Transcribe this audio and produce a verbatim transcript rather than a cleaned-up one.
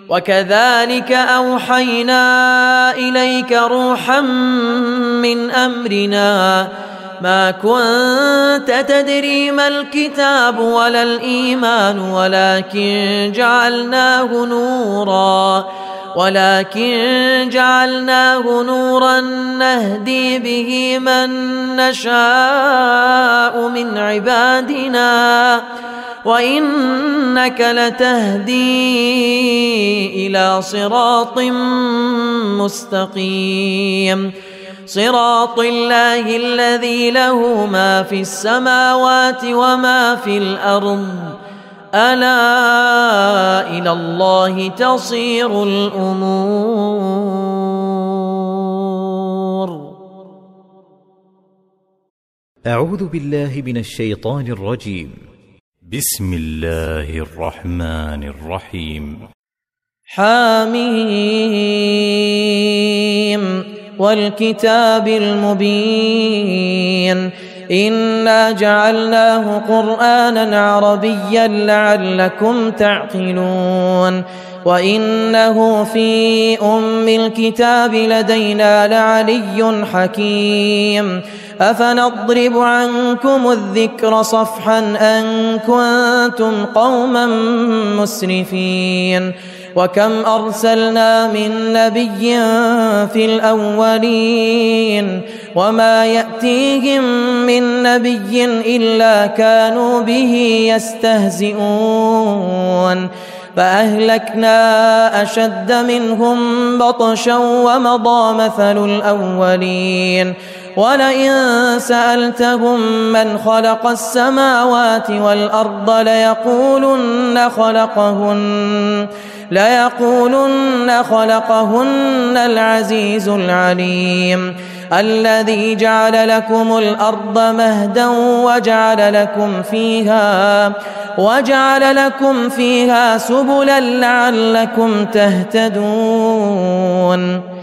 وكذلك أوحينا إليك روحا من أمرنا ما كنت تدري ما الكتاب ولا الإيمان ولكن جعلناه نورا ولكن جعلناه نورا نهدي به من نشاء من عبادنا وإنك لتهدي إلى صراط مستقيم صراط الله الذي له ما في السماوات وما في الأرض ألا إلى الله تصير الأمور. أعوذ بالله من الشيطان الرجيم. بسم الله الرحمن الرحيم. حميم والكتاب المبين إنا جعلناه قرآنا عربيا لعلكم تعقلون وإنه في أم الكتاب لدينا لعلي حكيم أفنضرب عنكم الذكر صفحا أن كنتم قوما مسرفين وكم أرسلنا من نبي في الأولين وما يأتيهم من نبي إلا كانوا به يستهزئون فأهلكنا أشد منهم بطشا ومضى مثل الأولين ولئن سألتهم من خلق السماوات والأرض ليقولن خلقهن ليقولن خلقهن العزيز العليم الذي جعل لكم الأرض مهدا وجعل لكم فيها وجعل لكم فيها سبلا لعلكم تهتدون